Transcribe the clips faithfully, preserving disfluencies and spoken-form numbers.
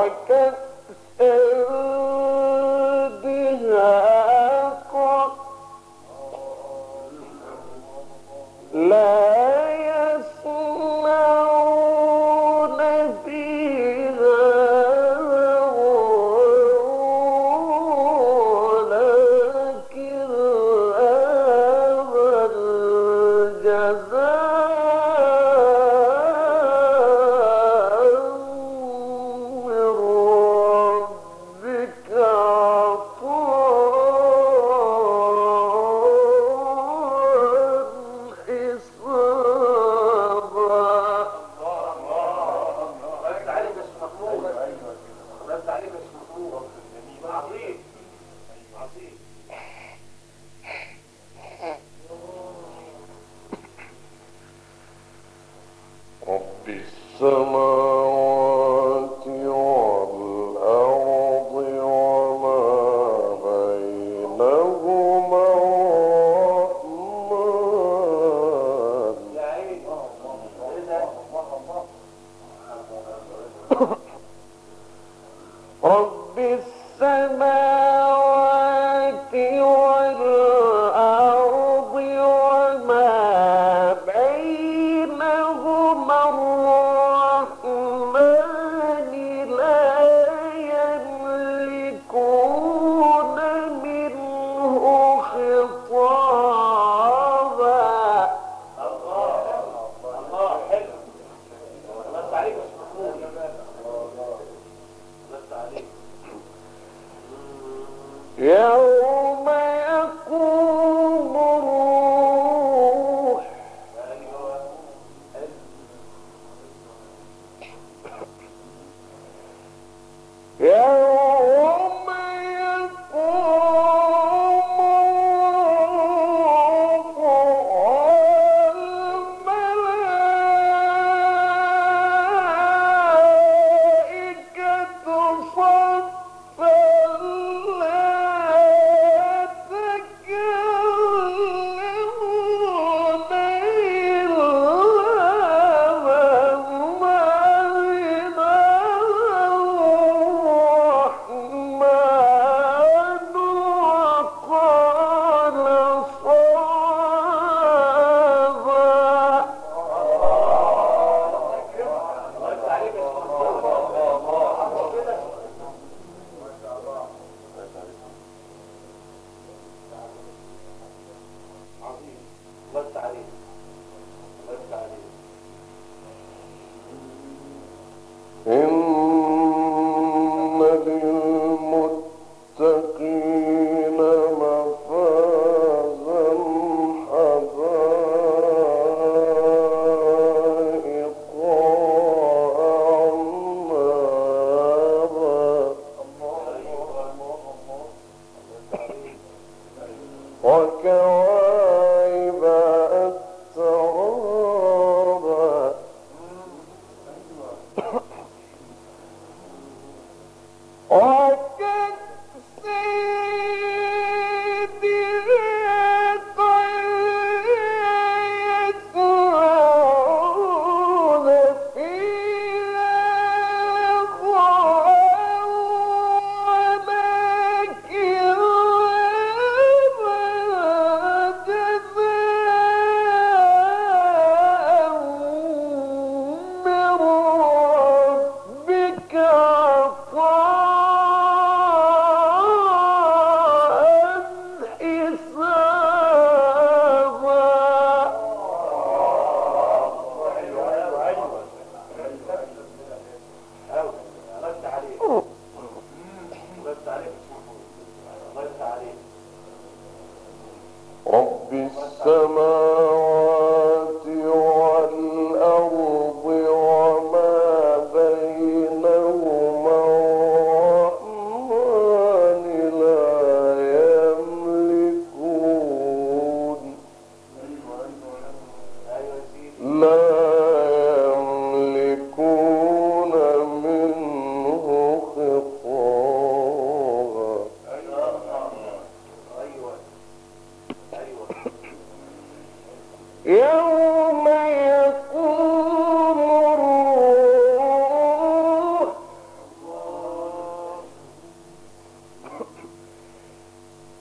صفا لا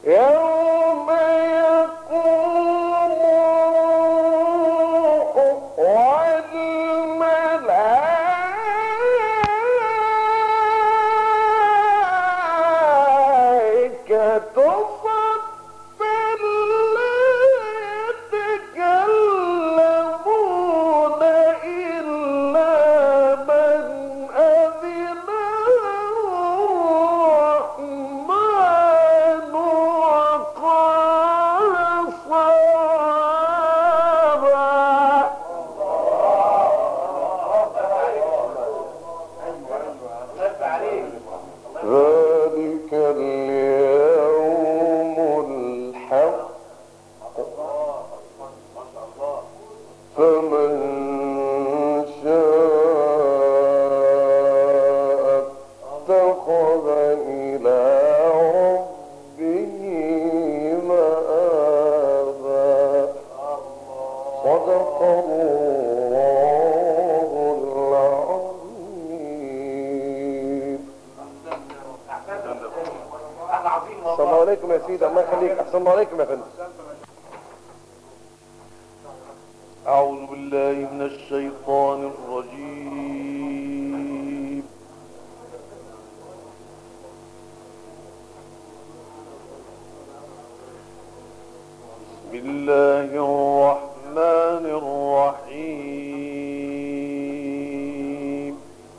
يوم يقوم الروح والملائكة صفا لا يتكلمون إلا من أذن الرحمن وقال صوابا. ذلك اليوم الحق فمن شاء اتخذ إلى ربه مآبا. صدق الله العظيم. أحسن الله عليكم يا سيدي، الله يخليك. أحسن الله عليكم يا فندم. أعوذ بالله من الشيطان الرجيم. بسم الله الرحمن الرحيم.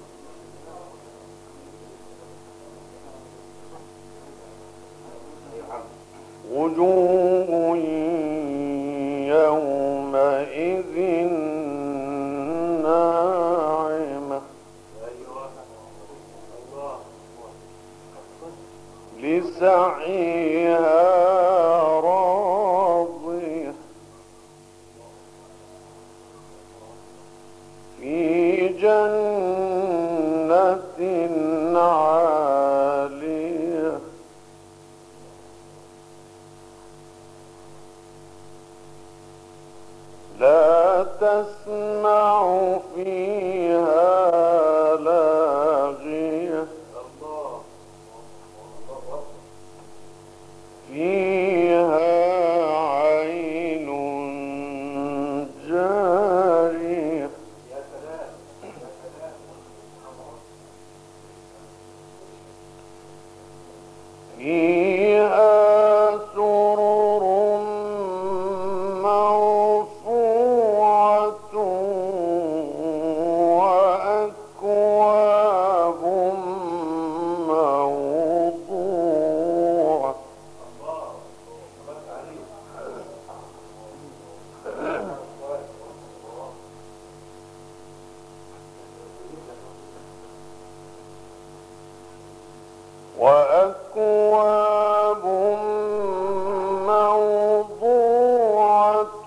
وجوه يومئذ ناعمة لسعيها راضية في جنة عالية لا تسمع فيها لاغية فيها عين جارية فيها سرر مرفوعة وأكواب موضوعة وأكواب موضوعة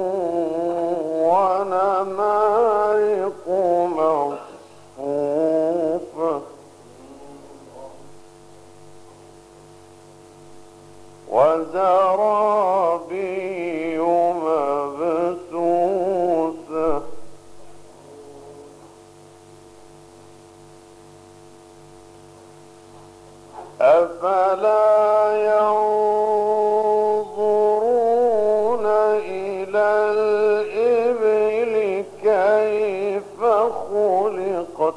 ونمارق مصفوفة وزرابي مبثوثة أفلا ينظرون إلى الإبل كيف خلقت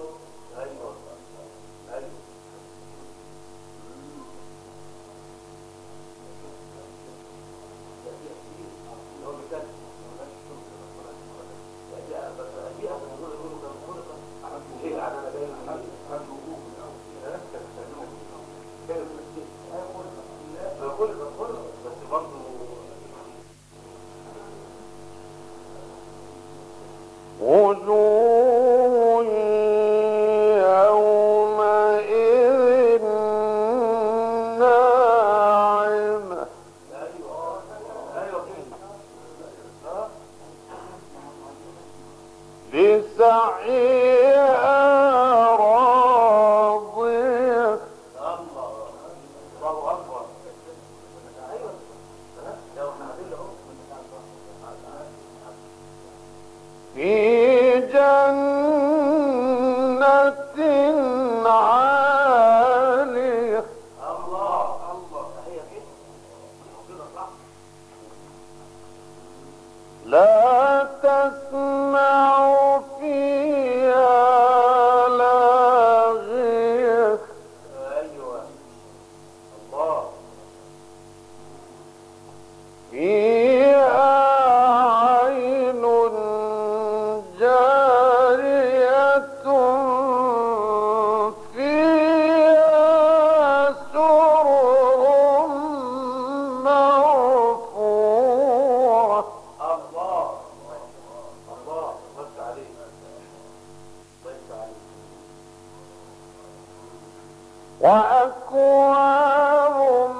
أكواب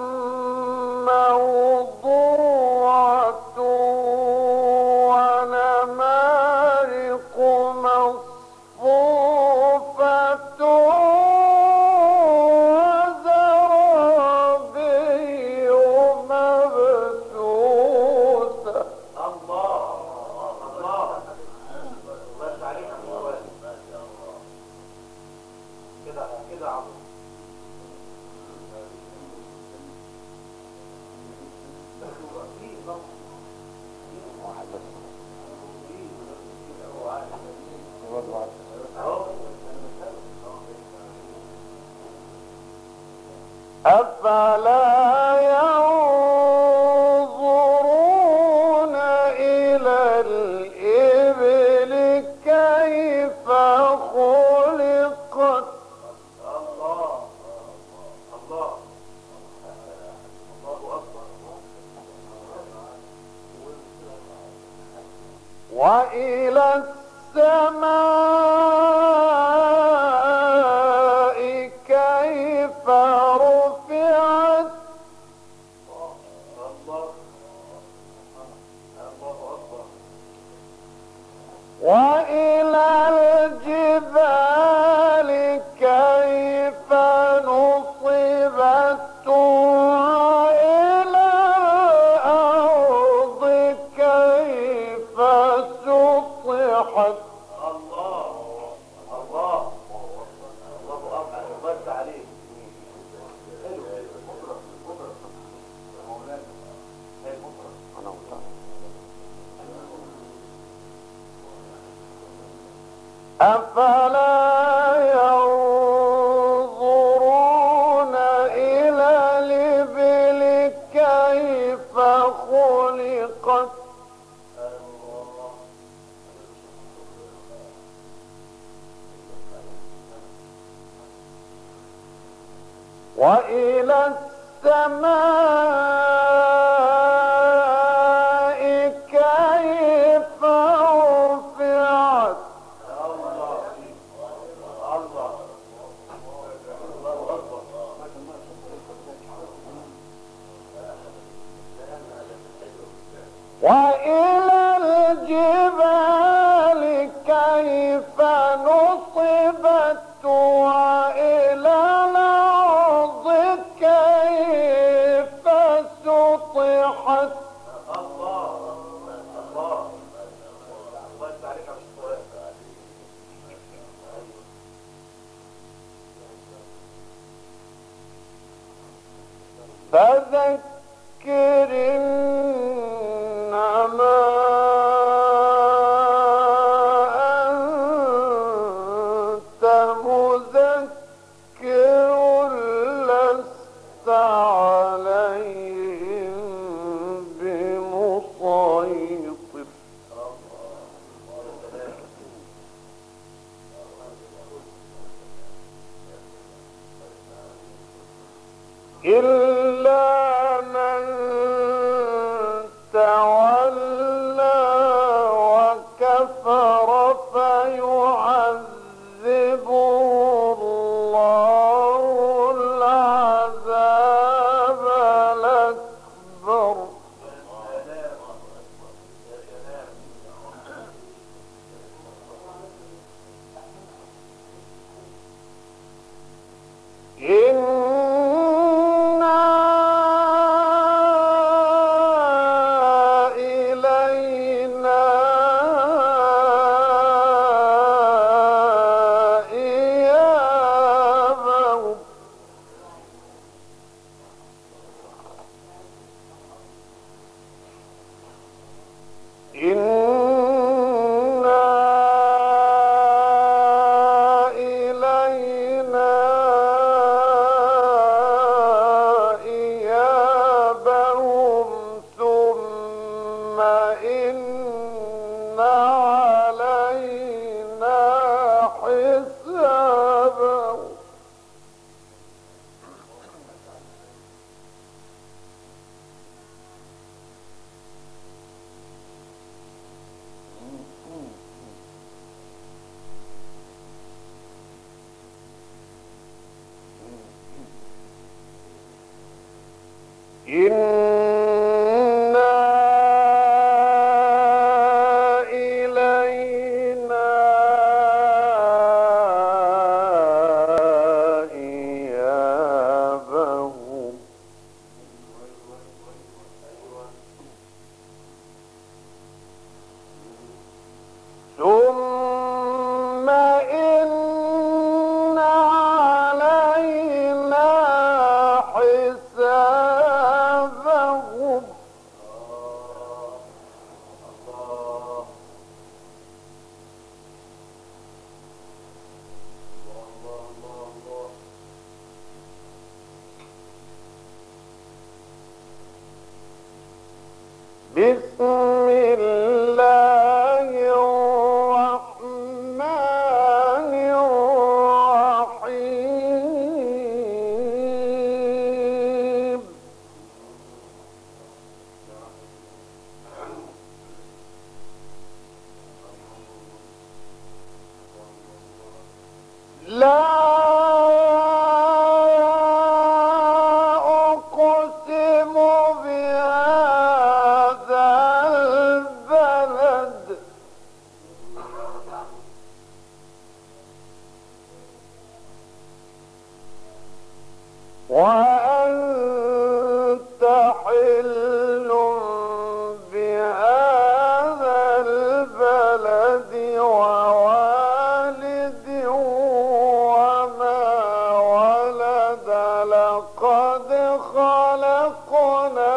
موضوعة ونمارق مصفوفة وزرابي مبثوثة. أفلا ينظرون إلى الإبل كيف خلقت وإلى السماء كيف رفعت وإلى الجبال كيف نصبت وإلى الأرض كيف سطحت. أفلا ينظرون إلى الإبل كيف خلقت وإلى السماء كيف رفعت وإلى الجبال كيف نصبت وإلى الأرض كيف سطحت. فذكر إنما أنت مذكر لست عليهم بمسيطر. إلا من تولى وكفر فيعذبه الله العذاب الأكبر. إن إنا إلينا إيابهم ثم إن علينا حسابهم بسم الله الرحمن الرحيم لا أقسم بهذا البلد وأنت حل بهذا البلد ووالد وما ولد لقد خلقنا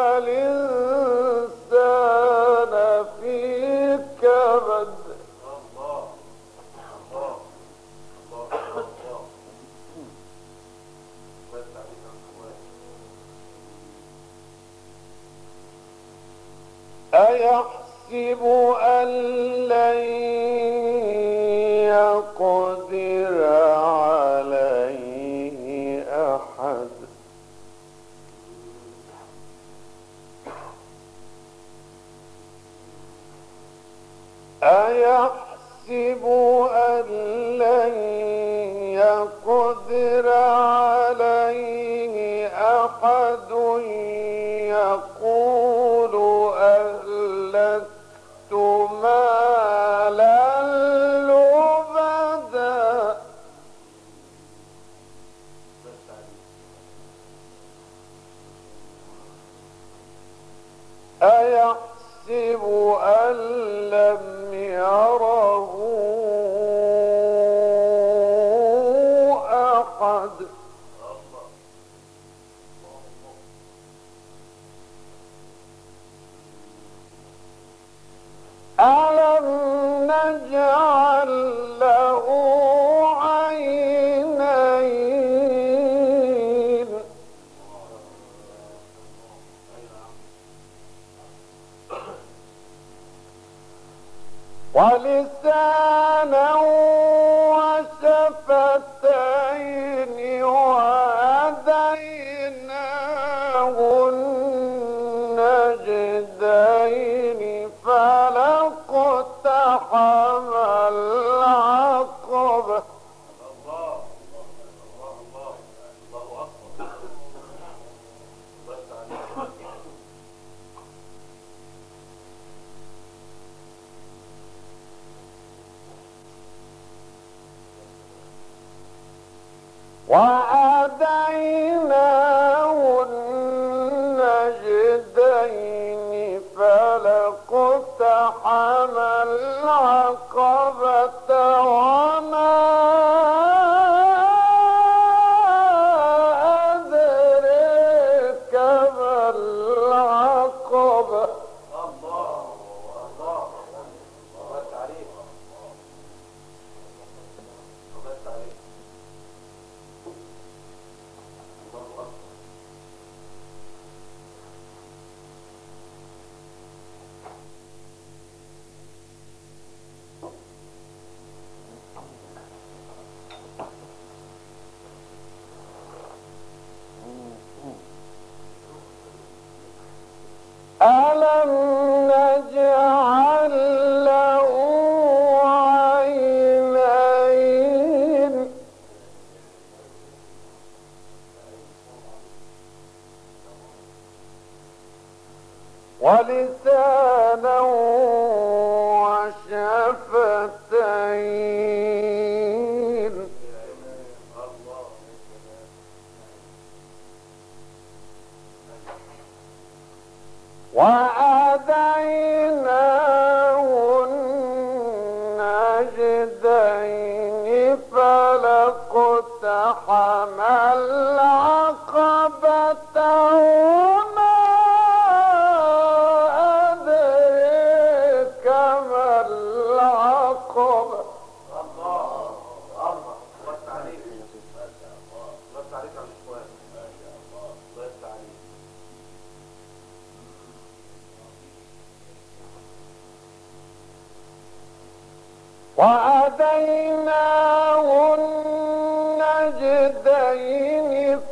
الإنسان في كبد أيحسب أن لن يقدر عليه أحد أيحسب أن لن يقدر عليه أحد يقول أهلكت مالا لبدا أيحسب أن لم يره أحد ألم نجعل له عينين ولسانا وشفتين وهديناه النجدين فلا اقتحم العقبة ولسانا وشفتين وهديناه النجدين فلاقتحم العقبة وما أدريك ما العقبة. الله الله بس عليك ما شاء الله بس عليك على الاخوان ما شاء الله بس عليك. وهديناه النجدين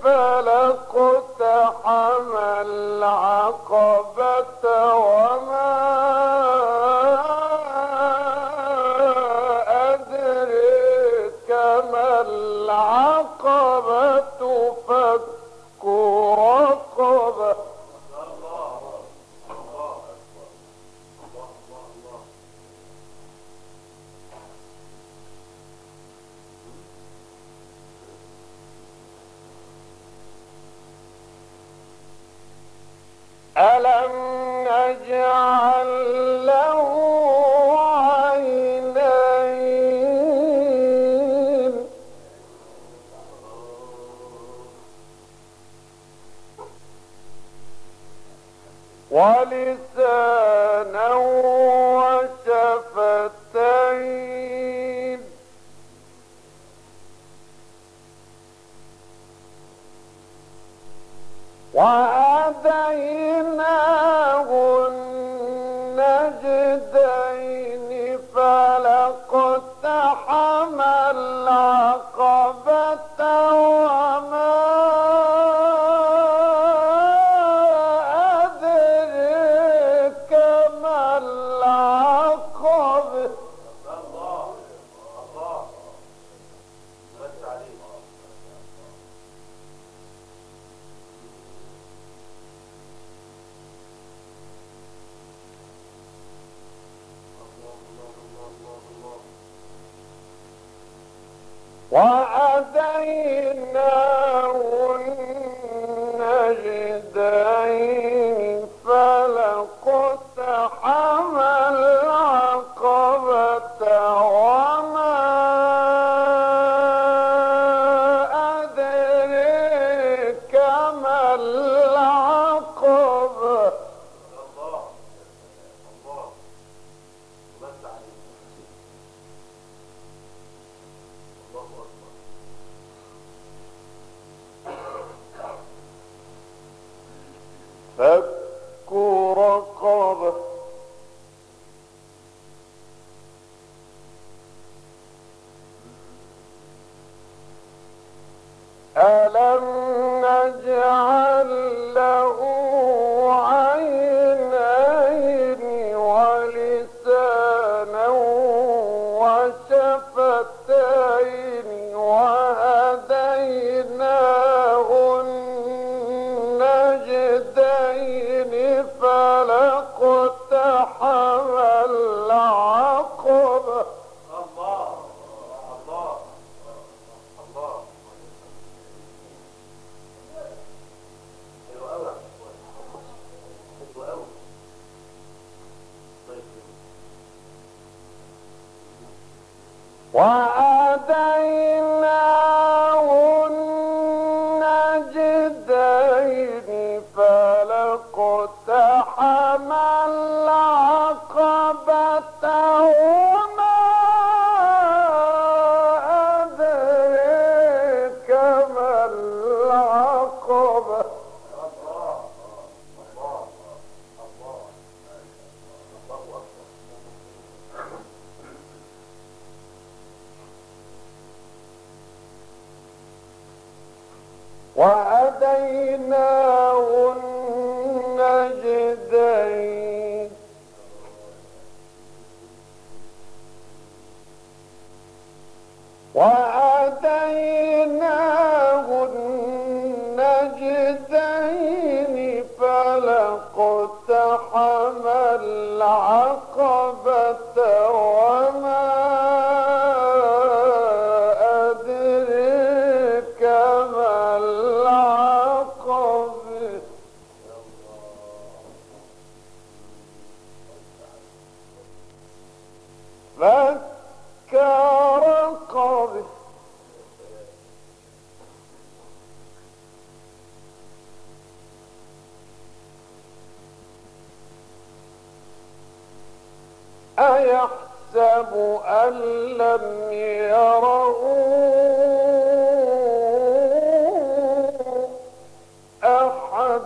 فلاقتحم العقبة وما أدريك ما العقبة فك رقبة. ألم نجعل له عينين ولسانا وشفتين وهديناه النجدين فلاقتحم العقبة وما أدريك ما العقبة. الله الله بس عليك. وهديناه النجدين فلاقتحم العقبة وما أدريك ما العقبة. الله الله بس عليك. الله أكبر. فك رقبة ألم نجعل له عينين ولسانا وشفتين وهديناه النجدين فلاقتحم العقبة. الله الله الله حلو قوي حلو قوي. طيب وهديناه النجدين فلاقتحم العقبة وما أدريك ما العقبة. الله الله الله الله أكبر. وهديناه النجدين وهديناه النجدين فلاقتحم العقبة وما أدريك ما العقبة فك رقبة أيحسب أن لم يره أحد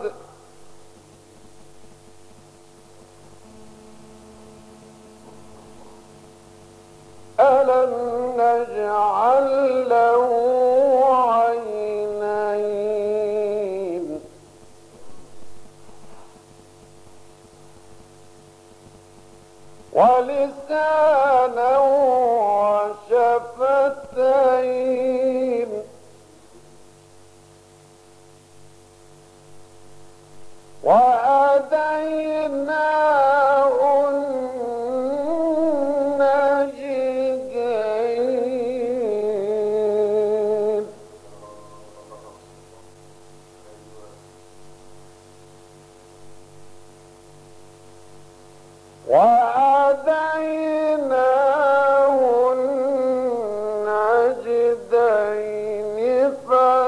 ألم نجعل له عينين ولسانا وشفتين وهديناه النجدين وهديناه النجدين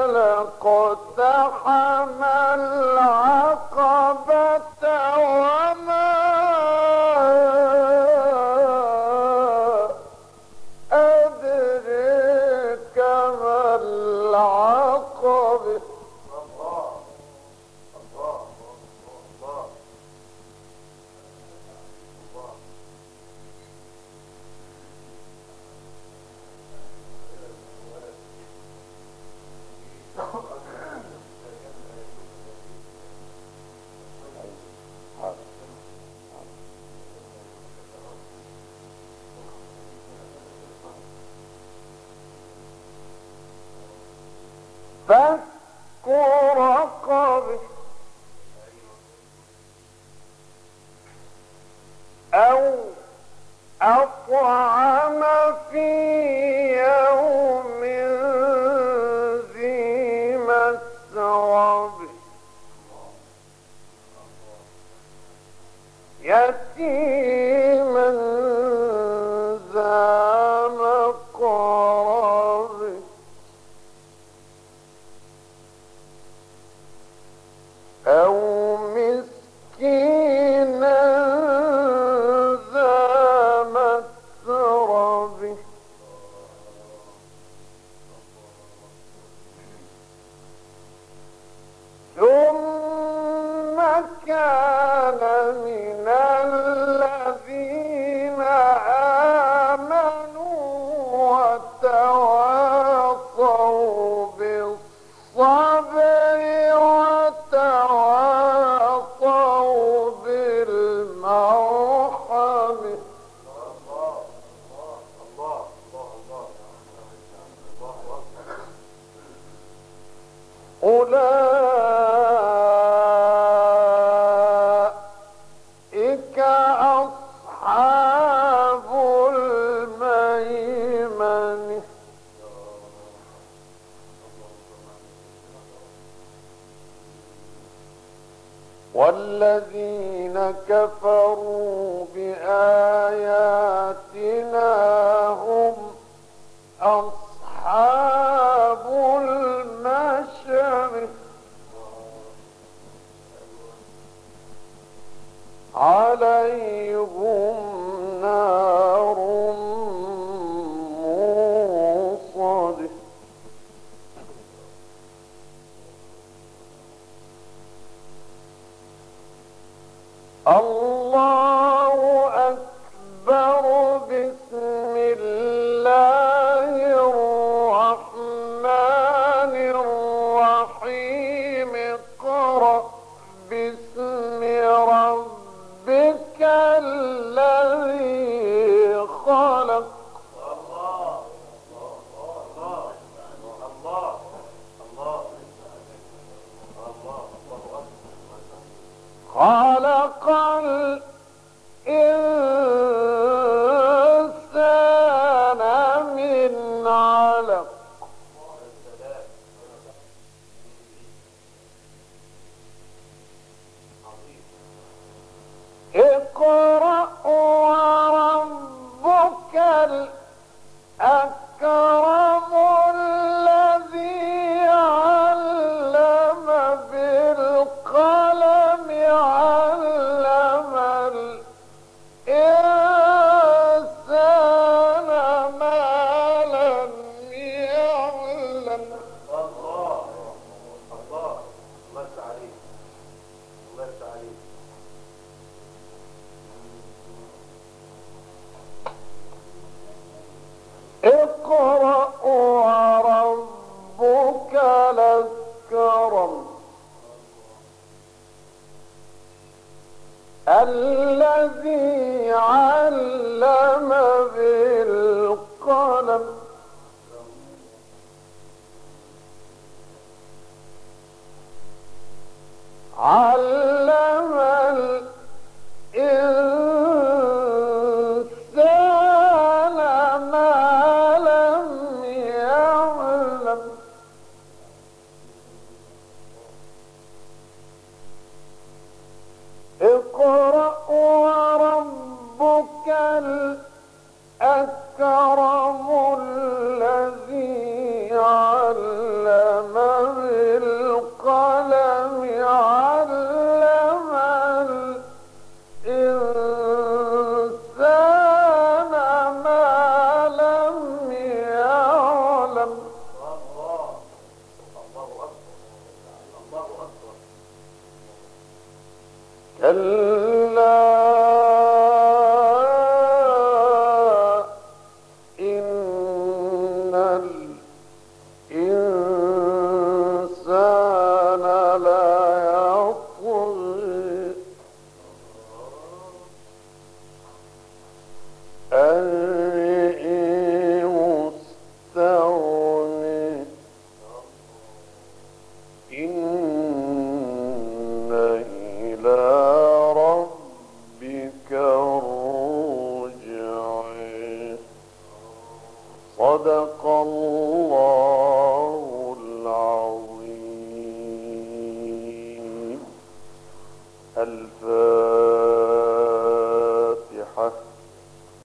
فلاقتحم العقبة وما أدريك ما العقبة فك رقبة أو أطعم في يوم ذي مسغبة يتيما ذا مقربة أو مسكينا ذا متربة ثم كان من الذين آمنوا وتواصوا بالصبر وتواصوا بالمرحمة أولئك أصحاب الميمنة والذين كفروا بآياتنا هم أصحاب المشأمة عليهم نار موصدة الله أكبر بسم الله الرحمن الرحيم اقرأ باسم ربك الذي خلق خلق الإنسان الذي علم بالقلم علم الإنسان ما لم يعلم اقرأ وربك الأكرم الذي علم بالقلم علم الإنسان ما لم يعلم الله الله أكبر الله أكبر. كلا إن الإنسان ليطغى أن مستغني إن إلى ربك الرجع. صدق الله